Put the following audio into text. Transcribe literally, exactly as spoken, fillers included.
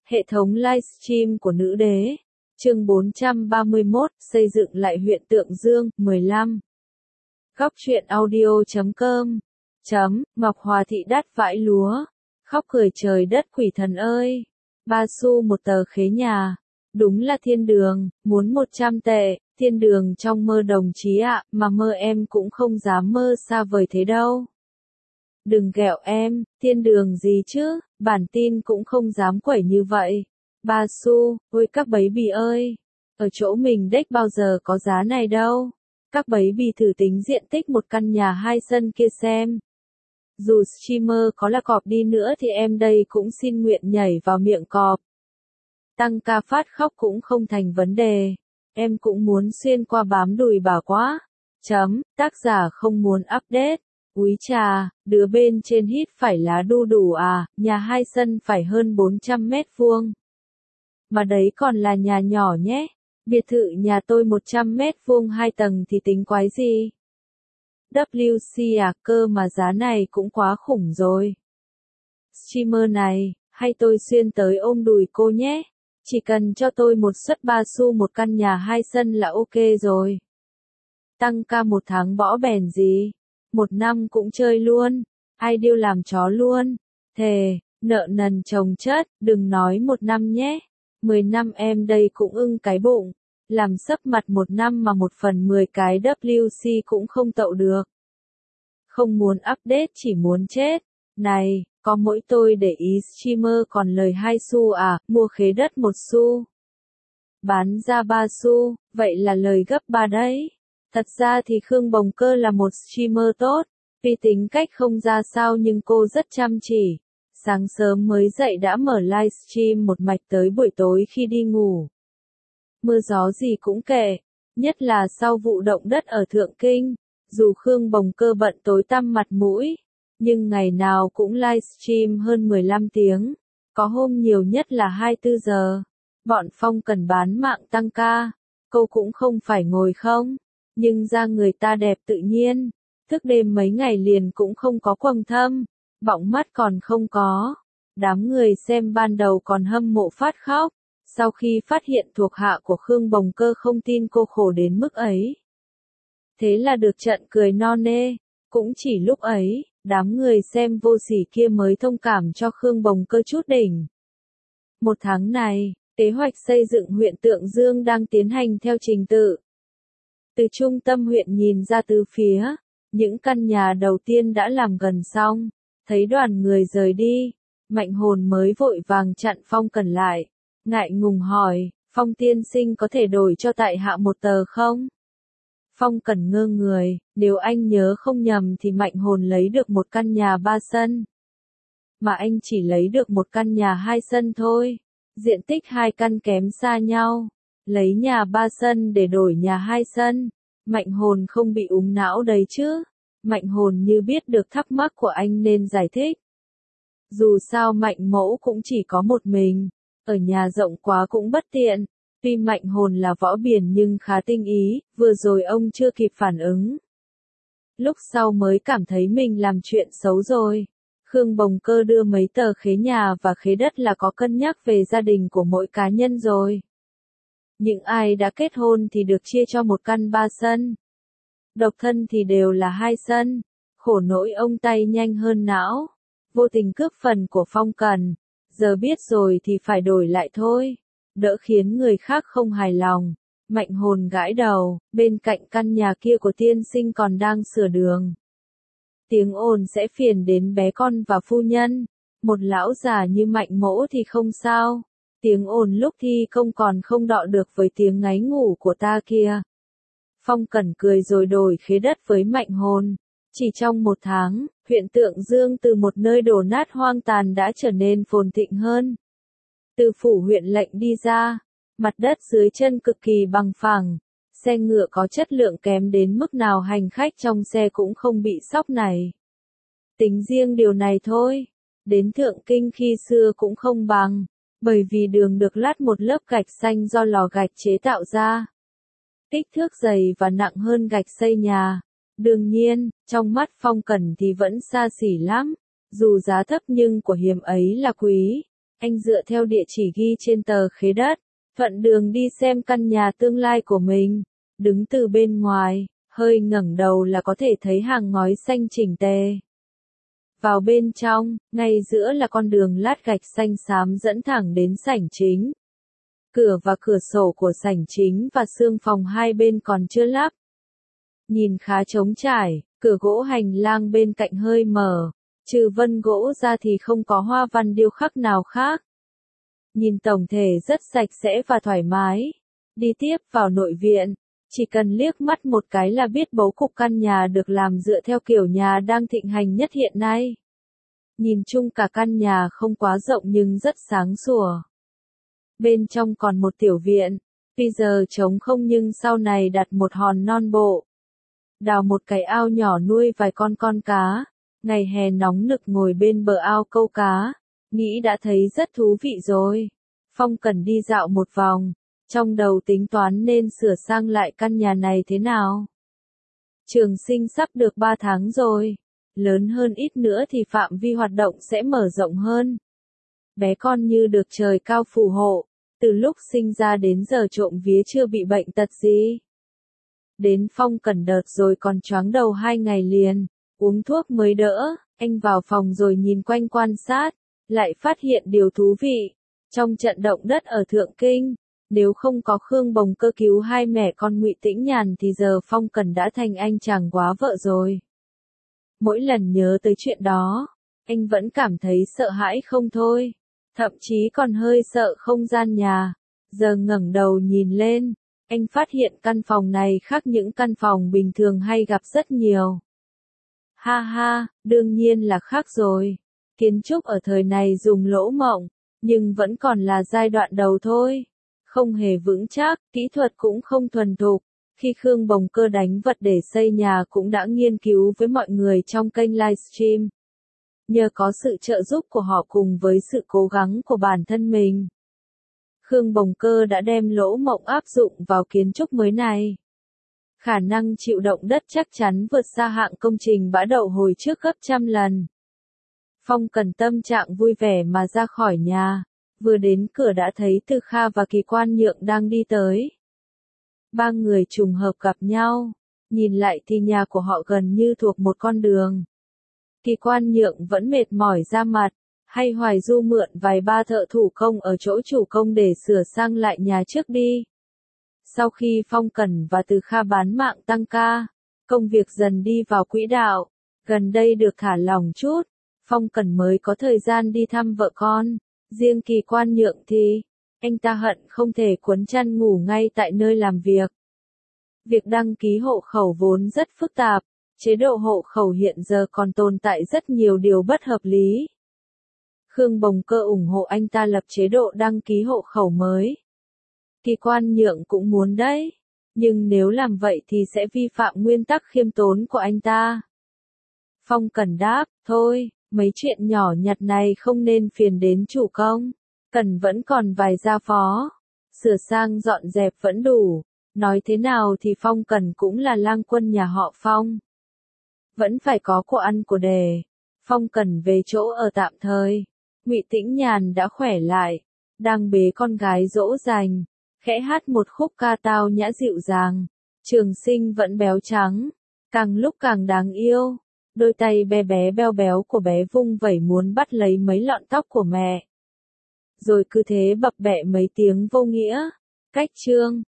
Hệ thống livestream của nữ đế. Chương bốn trăm ba mươi mốt, xây dựng lại huyện Tượng Dương, mười lăm. Góc truyện audio chấm com. Chấm, Ngọc Hòa thị đắt vãi lúa. Khóc cười trời đất quỷ thần ơi. Ba xu một tờ khế nhà. Đúng là thiên đường, muốn một trăm tệ, thiên đường trong mơ đồng chí ạ, mà mơ em cũng không dám mơ xa vời thế đâu. Đừng ghẹo em, thiên đường gì chứ, bản tin cũng không dám quẩy như vậy. Ba xu, ôi các baby ơi, ở chỗ mình đếch bao giờ có giá này đâu. Các baby thử tính diện tích một căn nhà hai sân kia xem. Dù streamer có là cọp đi nữa thì em đây cũng xin nguyện nhảy vào miệng cọp. Tăng ca phát khóc cũng không thành vấn đề. Em cũng muốn xuyên qua bám đùi bà quá. Chấm, tác giả không muốn update. Úi chà, đứa bên trên hít phải lá đu đủ à, nhà hai sân phải hơn bốn trăm mét vuông. Mà đấy còn là nhà nhỏ nhé. Biệt thự nhà tôi một trăm mét vuông hai tầng thì tính quái gì. vê xê à, cơ mà giá này cũng quá khủng rồi. Streamer này, hay tôi xuyên tới ôm đùi cô nhé. Chỉ cần cho tôi một suất ba xu một căn nhà hai sân là ok rồi. Tăng ca một tháng bỏ bèn gì. Một năm cũng chơi luôn. Ai điêu làm chó luôn. Thề, nợ nần chồng chất, đừng nói một năm nhé. Mười năm em đây cũng ưng cái bụng. Làm sấp mặt một năm mà một phần mười cái vê xê cũng không tậu được. Không muốn update chỉ muốn chết. Này, có mỗi tôi để ý streamer còn lời hai xu à, mua khế đất một xu. Bán ra ba xu, vậy là lời gấp ba đấy. Thật ra thì Khương Bồng Cơ là một streamer tốt, tuy tính cách không ra sao nhưng cô rất chăm chỉ. Sáng sớm mới dậy đã mở livestream một mạch tới buổi tối khi đi ngủ. Mưa gió gì cũng kệ, nhất là sau vụ động đất ở Thượng Kinh, dù Khương Bồng Cơ bận tối tăm mặt mũi, nhưng ngày nào cũng livestream hơn mười lăm tiếng, có hôm nhiều nhất là hai mươi tư giờ. Bọn Phong cần bán mạng tăng ca, cô cũng không phải ngồi không, nhưng da người ta đẹp tự nhiên, thức đêm mấy ngày liền cũng không có quầng thâm, bọng mắt còn không có. Đám người xem ban đầu còn hâm mộ phát khóc, sau khi phát hiện thuộc hạ của Khương Bồng Cơ không tin cô khổ đến mức ấy. Thế là được trận cười no nê, cũng chỉ lúc ấy, đám người xem vô sỉ kia mới thông cảm cho Khương Bồng Cơ chút đỉnh. Một tháng này, kế hoạch xây dựng huyện Tượng Dương đang tiến hành theo trình tự. Từ trung tâm huyện nhìn ra từ phía, những căn nhà đầu tiên đã làm gần xong, thấy đoàn người rời đi, Mạnh Hồn mới vội vàng chặn Phong Cần lại, ngại ngùng hỏi, Phong tiên sinh có thể đổi cho tại hạ một tờ không? Phong Cần ngơ người, nếu anh nhớ không nhầm thì Mạnh Hồn lấy được một căn nhà ba sân. Mà anh chỉ lấy được một căn nhà hai sân thôi, diện tích hai căn kém xa nhau. Lấy nhà ba sân để đổi nhà hai sân, Mạnh Hồn không bị úng não đấy chứ. Mạnh Hồn như biết được thắc mắc của anh nên giải thích. Dù sao Mạnh mẫu cũng chỉ có một mình, ở nhà rộng quá cũng bất tiện. Tuy Mạnh Hồn là võ biển nhưng khá tinh ý, vừa rồi ông chưa kịp phản ứng. Lúc sau mới cảm thấy mình làm chuyện xấu rồi. Khương Bồng Cơ đưa mấy tờ khế nhà và khế đất là có cân nhắc về gia đình của mỗi cá nhân rồi. Những ai đã kết hôn thì được chia cho một căn ba sân. Độc thân thì đều là hai sân. Khổ nỗi ông tay nhanh hơn não. Vô tình cướp phần của Phong Cần. Giờ biết rồi thì phải đổi lại thôi. Đỡ khiến người khác không hài lòng. Mạnh Hồn gãi đầu, bên cạnh căn nhà kia của tiên sinh còn đang sửa đường. Tiếng ồn sẽ phiền đến bé con và phu nhân. Một lão già như Mạnh mẫu thì không sao. Tiếng ồn lúc thi công còn không đọ được với tiếng ngáy ngủ của ta kia. Phong Cẩn cười rồi đổi khế đất với Mạnh Hồn. Chỉ trong một tháng, huyện Tượng Dương từ một nơi đổ nát hoang tàn đã trở nên phồn thịnh hơn. Từ phủ huyện lệnh đi ra, mặt đất dưới chân cực kỳ bằng phẳng, xe ngựa có chất lượng kém đến mức nào hành khách trong xe cũng không bị sóc này. Tính riêng điều này thôi, đến Thượng Kinh khi xưa cũng không bằng, bởi vì đường được lát một lớp gạch xanh do lò gạch chế tạo ra. Kích thước dày và nặng hơn gạch xây nhà. Đương nhiên, trong mắt Phong Cẩn thì vẫn xa xỉ lắm, dù giá thấp nhưng của hiếm ấy là quý. Anh dựa theo địa chỉ ghi trên tờ khế đất, thuận đường đi xem căn nhà tương lai của mình. Đứng từ bên ngoài, hơi ngẩng đầu là có thể thấy hàng ngói xanh chỉnh tề. Vào bên trong, ngay giữa là con đường lát gạch xanh xám dẫn thẳng đến sảnh chính. Cửa và cửa sổ của sảnh chính và xương phòng hai bên còn chưa lắp. Nhìn khá trống trải, cửa gỗ hành lang bên cạnh hơi mở, trừ vân gỗ ra thì không có hoa văn điêu khắc nào khác. Nhìn tổng thể rất sạch sẽ và thoải mái. Đi tiếp vào nội viện, chỉ cần liếc mắt một cái là biết bố cục căn nhà được làm dựa theo kiểu nhà đang thịnh hành nhất hiện nay. Nhìn chung cả căn nhà không quá rộng nhưng rất sáng sủa. Bên trong còn một tiểu viện, tuy giờ trống không nhưng sau này đặt một hòn non bộ. Đào một cái ao nhỏ nuôi vài con con cá, ngày hè nóng nực ngồi bên bờ ao câu cá, nghĩ đã thấy rất thú vị rồi. Phong cần đi dạo một vòng, trong đầu tính toán nên sửa sang lại căn nhà này thế nào. Trường Sinh sắp được ba tháng rồi, lớn hơn ít nữa thì phạm vi hoạt động sẽ mở rộng hơn. Bé con như được trời cao phù hộ, từ lúc sinh ra đến giờ trộm vía chưa bị bệnh tật gì. Đến Phong Cần đợt rồi còn choáng đầu hai ngày liền, uống thuốc mới đỡ, anh vào phòng rồi nhìn quanh quan sát, lại phát hiện điều thú vị. Trong trận động đất ở Thượng Kinh, nếu không có Khương Bồng Cơ cứu hai mẹ con Ngụy Tĩnh Nhàn thì giờ Phong Cần đã thành anh chàng quá vợ rồi. Mỗi lần nhớ tới chuyện đó, anh vẫn cảm thấy sợ hãi không thôi, thậm chí còn hơi sợ không gian nhà. Giờ ngẩng đầu nhìn lên, anh phát hiện căn phòng này khác những căn phòng bình thường hay gặp rất nhiều. Ha ha, đương nhiên là khác rồi. Kiến trúc ở thời này dùng lỗ mộng, nhưng vẫn còn là giai đoạn đầu thôi. Không hề vững chắc, kỹ thuật cũng không thuần thục. Khi Khương Bồng Cơ đánh vật để xây nhà cũng đã nghiên cứu với mọi người trong kênh livestream. Nhờ có sự trợ giúp của họ cùng với sự cố gắng của bản thân mình, Khương Bồng Cơ đã đem lỗ mộng áp dụng vào kiến trúc mới này. Khả năng chịu động đất chắc chắn vượt xa hạng công trình bã đậu hồi trước gấp trăm lần. Phong Cần tâm trạng vui vẻ mà ra khỏi nhà, vừa đến cửa đã thấy Từ Kha và Kỳ Quan Nhượng đang đi tới. Ba người trùng hợp gặp nhau, nhìn lại thì nhà của họ gần như thuộc một con đường. Kỳ Quan Nhượng vẫn mệt mỏi ra mặt, hay Hoài Du mượn vài ba thợ thủ công ở chỗ chủ công để sửa sang lại nhà trước đi. Sau khi Phong Cần và Từ Kha bán mạng tăng ca, công việc dần đi vào quỹ đạo, gần đây được thả lỏng chút, Phong Cần mới có thời gian đi thăm vợ con. Riêng Kỳ Quan Nhượng thì, anh ta hận không thể quấn chăn ngủ ngay tại nơi làm việc. Việc đăng ký hộ khẩu vốn rất phức tạp, chế độ hộ khẩu hiện giờ còn tồn tại rất nhiều điều bất hợp lý. Khương Bồng Cơ ủng hộ anh ta lập chế độ đăng ký hộ khẩu mới. Kỳ Quan Nhượng cũng muốn đấy, nhưng nếu làm vậy thì sẽ vi phạm nguyên tắc khiêm tốn của anh ta. Phong Cần đáp, thôi, mấy chuyện nhỏ nhặt này không nên phiền đến chủ công. Cần vẫn còn vài gia phó, sửa sang dọn dẹp vẫn đủ. Nói thế nào thì Phong Cần cũng là lang quân nhà họ Phong. Vẫn phải có của ăn của đề. Phong Cần về chỗ ở tạm thời. Ngụy Tĩnh Nhàn đã khỏe lại, đang bế con gái dỗ dành, khẽ hát một khúc ca tao nhã dịu dàng. Trường Sinh vẫn béo trắng, càng lúc càng đáng yêu. Đôi tay bé bé beo béo của bé vung vẩy muốn bắt lấy mấy lọn tóc của mẹ. Rồi cứ thế bập bẹ mấy tiếng vô nghĩa. Cách chương